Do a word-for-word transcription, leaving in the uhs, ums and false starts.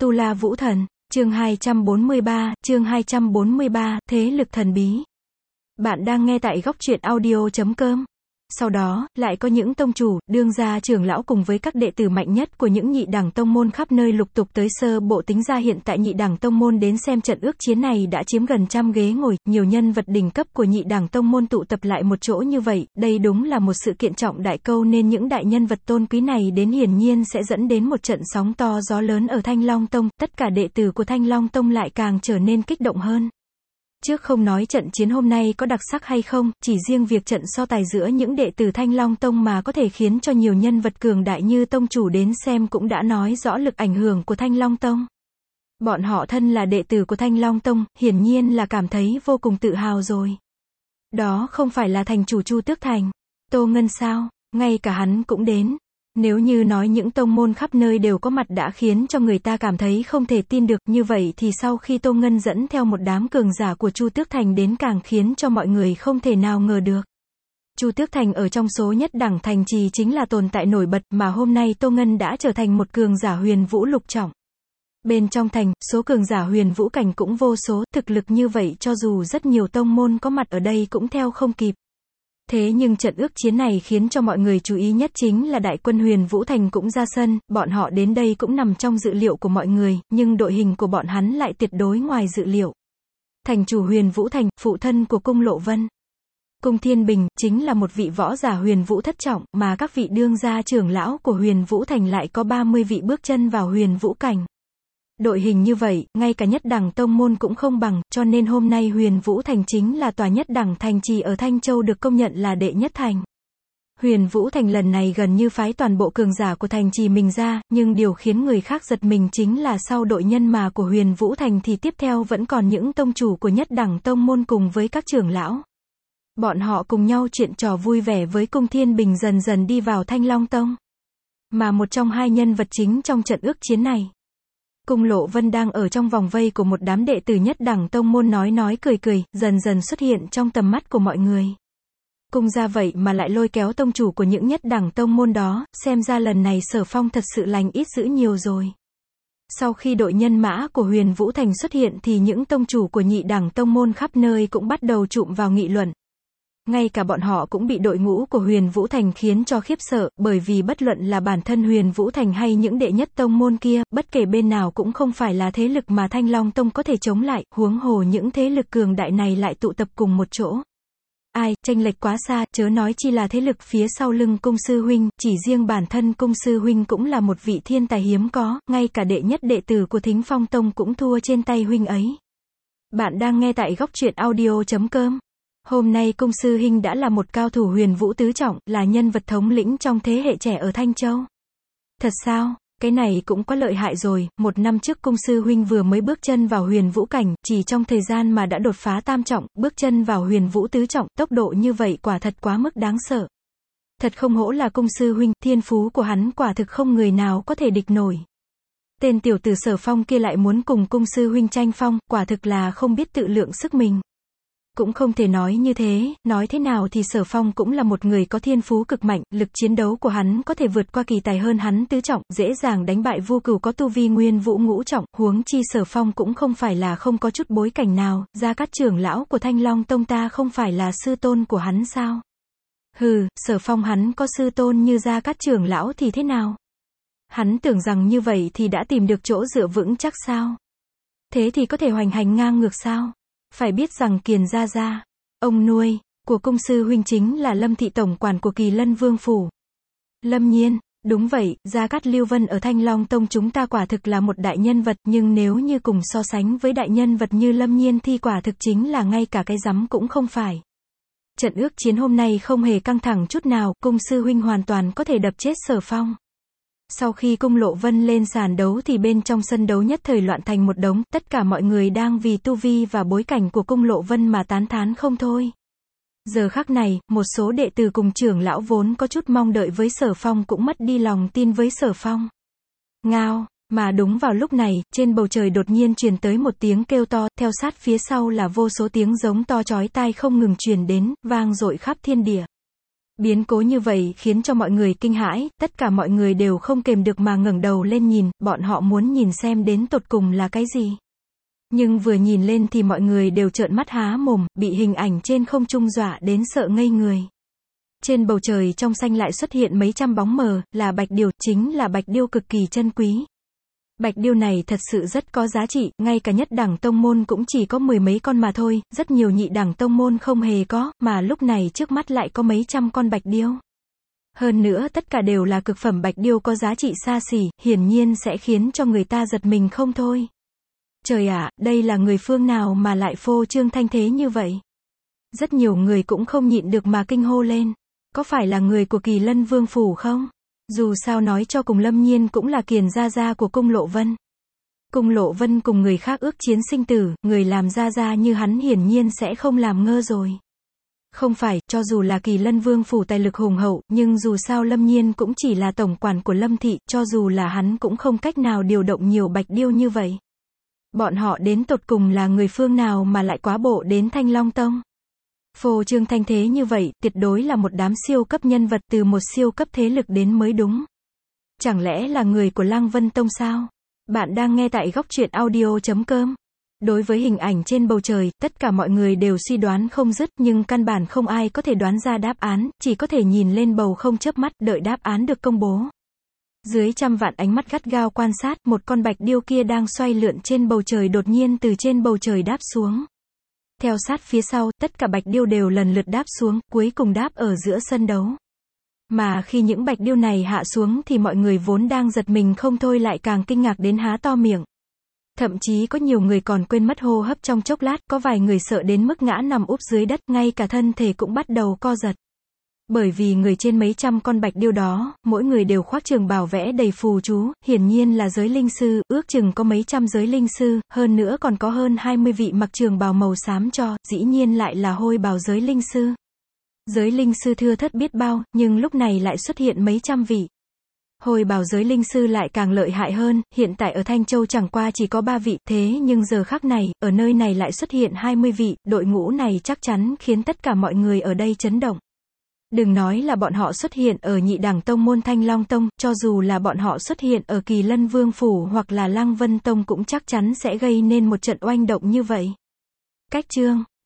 Tu La Vũ Thần, chương hai trăm bốn mươi ba, chương hai trăm bốn mươi ba, thế lực thần bí. Bạn đang nghe tại góc truyện audio chấm com. Sau đó, lại có những tông chủ, đương gia trưởng lão cùng với các đệ tử mạnh nhất của những nhị đẳng tông môn khắp nơi lục tục tới. Sơ bộ tính ra hiện tại nhị đẳng tông môn đến xem trận ước chiến này đã chiếm gần trăm ghế ngồi, nhiều nhân vật đỉnh cấp của nhị đẳng tông môn tụ tập lại một chỗ như vậy, đây đúng là một sự kiện trọng đại câu nên những đại nhân vật tôn quý này đến hiển nhiên sẽ dẫn đến một trận sóng to gió lớn ở Thanh Long Tông, tất cả đệ tử của Thanh Long Tông lại càng trở nên kích động hơn. Trước không nói trận chiến hôm nay có đặc sắc hay không, chỉ riêng việc trận so tài giữa những đệ tử Thanh Long Tông mà có thể khiến cho nhiều nhân vật cường đại như tông chủ đến xem cũng đã nói rõ lực ảnh hưởng của Thanh Long Tông. Bọn họ thân là đệ tử của Thanh Long Tông, hiển nhiên là cảm thấy vô cùng tự hào rồi. Đó không phải là thành chủ Chu Tước Thành, Tô Ngân sao, ngay cả hắn cũng đến. Nếu như nói những tông môn khắp nơi đều có mặt đã khiến cho người ta cảm thấy không thể tin được, như vậy thì sau khi Tô Ngân dẫn theo một đám cường giả của Chu Tước Thành đến càng khiến cho mọi người không thể nào ngờ được. Chu Tước Thành ở trong số nhất đẳng thành trì chính là tồn tại nổi bật mà hôm nay Tô Ngân đã trở thành một cường giả huyền vũ lục trọng. Bên trong thành, số cường giả huyền vũ cảnh cũng vô số, thực lực như vậy cho dù rất nhiều tông môn có mặt ở đây cũng theo không kịp. Thế nhưng trận ước chiến này khiến cho mọi người chú ý nhất chính là đại quân Huyền Vũ Thành cũng ra sân, bọn họ đến đây cũng nằm trong dự liệu của mọi người, nhưng đội hình của bọn hắn lại tuyệt đối ngoài dự liệu. Thành chủ Huyền Vũ Thành, phụ thân của Cung Lộ Vân. Cung Thiên Bình, chính là một vị võ giả huyền vũ thất trọng, mà các vị đương gia trưởng lão của Huyền Vũ Thành lại có ba mươi vị bước chân vào huyền vũ cảnh. Đội hình như vậy, ngay cả nhất đẳng tông môn cũng không bằng, cho nên hôm nay Huyền Vũ Thành chính là tòa nhất đẳng thành trì ở Thanh Châu được công nhận là đệ nhất thành. Huyền Vũ Thành lần này gần như phái toàn bộ cường giả của thành trì mình ra, nhưng điều khiến người khác giật mình chính là sau đội nhân mã của Huyền Vũ Thành thì tiếp theo vẫn còn những tông chủ của nhất đẳng tông môn cùng với các trưởng lão. Bọn họ cùng nhau chuyện trò vui vẻ với Cung Thiên Bình dần dần đi vào Thanh Long Tông. Mà một trong hai nhân vật chính trong trận ước chiến này, Cung Lộ Vân đang ở trong vòng vây của một đám đệ tử nhất đẳng tông môn nói nói cười cười, dần dần xuất hiện trong tầm mắt của mọi người. Cung gia vậy mà lại lôi kéo tông chủ của những nhất đẳng tông môn đó, xem ra lần này Sở Phong thật sự lành ít dữ nhiều rồi. Sau khi đội nhân mã của Huyền Vũ Thành xuất hiện thì những tông chủ của nhị đẳng tông môn khắp nơi cũng bắt đầu trụm vào nghị luận. Ngay cả bọn họ cũng bị đội ngũ của Huyền Vũ Thành khiến cho khiếp sợ, bởi vì bất luận là bản thân Huyền Vũ Thành hay những đệ nhất tông môn kia, bất kể bên nào cũng không phải là thế lực mà Thanh Long Tông có thể chống lại, huống hồ những thế lực cường đại này lại tụ tập cùng một chỗ. Ai, chênh lệch quá xa, chớ nói chi là thế lực phía sau lưng Cung sư huynh, chỉ riêng bản thân Cung sư huynh cũng là một vị thiên tài hiếm có, ngay cả đệ nhất đệ tử của Thính Phong Tông cũng thua trên tay huynh ấy. Bạn đang nghe tại góc truyện audio chấm com. Hôm nay Cung sư huynh đã là một cao thủ huyền vũ tứ trọng, là nhân vật thống lĩnh trong thế hệ trẻ ở Thanh Châu. Thật sao? Cái này cũng quá lợi hại rồi, một năm trước Cung sư huynh vừa mới bước chân vào huyền vũ cảnh, chỉ trong thời gian mà đã đột phá tam trọng, bước chân vào huyền vũ tứ trọng, tốc độ như vậy quả thật quá mức đáng sợ. Thật không hổ là Cung sư huynh, thiên phú của hắn quả thực không người nào có thể địch nổi. Tên tiểu tử Sở Phong kia lại muốn cùng Cung sư huynh tranh phong, quả thực là không biết tự lượng sức mình. Cũng không thể nói như thế, nói thế nào thì Sở Phong cũng là một người có thiên phú cực mạnh, lực chiến đấu của hắn có thể vượt qua kỳ tài hơn hắn tứ trọng, dễ dàng đánh bại Vu Cửu có tu vi nguyên vũ ngũ trọng, huống chi Sở Phong cũng không phải là không có chút bối cảnh nào, Gia Cát trưởng lão của Thanh Long Tông ta không phải là sư tôn của hắn sao? Hừ, Sở Phong hắn có sư tôn như Gia Cát trưởng lão thì thế nào? Hắn tưởng rằng như vậy thì đã tìm được chỗ dựa vững chắc sao? Thế thì có thể hoành hành ngang ngược sao? Phải biết rằng Kiền Gia Gia, ông nuôi của Cung sư huynh chính là Lâm thị tổng quản của Kỳ Lân Vương phủ. Lâm Nhiên, đúng vậy, Gia Cát Lưu Vân ở Thanh Long Tông chúng ta quả thực là một đại nhân vật, nhưng nếu như cùng so sánh với đại nhân vật như Lâm Nhiên thì quả thực chính là ngay cả cái rắm cũng không phải. Trận ước chiến hôm nay không hề căng thẳng chút nào, Cung sư huynh hoàn toàn có thể đập chết Sở Phong. Sau khi Cung Lộ Vân lên sàn đấu thì bên trong sân đấu nhất thời loạn thành một đống, tất cả mọi người đang vì tu vi và bối cảnh của Cung Lộ Vân mà tán thán không thôi. Giờ khắc này, một số đệ tử cùng trưởng lão vốn có chút mong đợi với Sở Phong cũng mất đi lòng tin với Sở Phong. Ngao, mà đúng vào lúc này, trên bầu trời đột nhiên truyền tới một tiếng kêu to, theo sát phía sau là vô số tiếng giống to chói tai không ngừng truyền đến, vang dội khắp thiên địa. Biến cố như vậy khiến cho mọi người kinh hãi, tất cả mọi người đều không kềm được mà ngẩng đầu lên nhìn, bọn họ muốn nhìn xem đến tột cùng là cái gì. Nhưng vừa nhìn lên thì mọi người đều trợn mắt há mồm, bị hình ảnh trên không trung dọa đến sợ ngây người. Trên bầu trời trong xanh lại xuất hiện mấy trăm bóng mờ, là bạch điểu, chính là bạch điêu cực kỳ chân quý. Bạch điêu này thật sự rất có giá trị, ngay cả nhất đẳng tông môn cũng chỉ có mười mấy con mà thôi, rất nhiều nhị đẳng tông môn không hề có, mà lúc này trước mắt lại có mấy trăm con bạch điêu. Hơn nữa tất cả đều là cực phẩm bạch điêu có giá trị xa xỉ, hiển nhiên sẽ khiến cho người ta giật mình không thôi. Trời ạ, đây là người phương nào mà lại phô trương thanh thế như vậy? Rất nhiều người cũng không nhịn được mà kinh hô lên. Có phải là người của Kỳ Lân Vương Phủ không? Dù sao nói cho cùng Lâm Nhiên cũng là kiền gia gia của Cung Lộ Vân. Cung Lộ Vân cùng người khác ước chiến sinh tử, người làm gia gia như hắn hiển nhiên sẽ không làm ngơ rồi. Không phải, cho dù là Kỳ Lân Vương Phủ tài lực hùng hậu, nhưng dù sao Lâm Nhiên cũng chỉ là tổng quản của Lâm Thị, cho dù là hắn cũng không cách nào điều động nhiều bạch điêu như vậy. Bọn họ đến tột cùng là người phương nào mà lại quá bộ đến Thanh Long Tông? Phô trương thanh thế như vậy, tuyệt đối là một đám siêu cấp nhân vật từ một siêu cấp thế lực đến mới đúng. Chẳng lẽ là người của Lăng Vân Tông sao? Bạn đang nghe tại góc truyện audio chấm com. Đối với hình ảnh trên bầu trời, tất cả mọi người đều suy đoán không dứt, nhưng căn bản không ai có thể đoán ra đáp án, chỉ có thể nhìn lên bầu không chớp mắt, đợi đáp án được công bố. Dưới trăm vạn ánh mắt gắt gao quan sát, một con bạch điêu kia đang xoay lượn trên bầu trời đột nhiên từ trên bầu trời đáp xuống. Theo sát phía sau, tất cả bạch điêu đều lần lượt đáp xuống, cuối cùng đáp ở giữa sân đấu. Mà khi những bạch điêu này hạ xuống thì mọi người vốn đang giật mình không thôi lại càng kinh ngạc đến há to miệng. Thậm chí có nhiều người còn quên mất hô hấp trong chốc lát, có vài người sợ đến mức ngã nằm úp dưới đất, ngay cả thân thể cũng bắt đầu co giật. Bởi vì người trên mấy trăm con bạch điêu đó, mỗi người đều khoác trường bào vẽ đầy phù chú, hiển nhiên là giới linh sư, ước chừng có mấy trăm giới linh sư, hơn nữa còn có hơn hai mươi vị mặc trường bào màu xám cho, dĩ nhiên lại là hôi bào giới linh sư. Giới linh sư thưa thớt biết bao, nhưng lúc này lại xuất hiện mấy trăm vị. Hồi bào giới linh sư lại càng lợi hại hơn, hiện tại ở Thanh Châu chẳng qua chỉ có ba vị, thế nhưng giờ khắc này, ở nơi này lại xuất hiện hai mươi vị, đội ngũ này chắc chắn khiến tất cả mọi người ở đây chấn động. Đừng nói là bọn họ xuất hiện ở nhị đẳng tông môn Thanh Long Tông, cho dù là bọn họ xuất hiện ở Kỳ Lân Vương Phủ hoặc là Lăng Vân Tông cũng chắc chắn sẽ gây nên một trận oanh động như vậy. Cách chương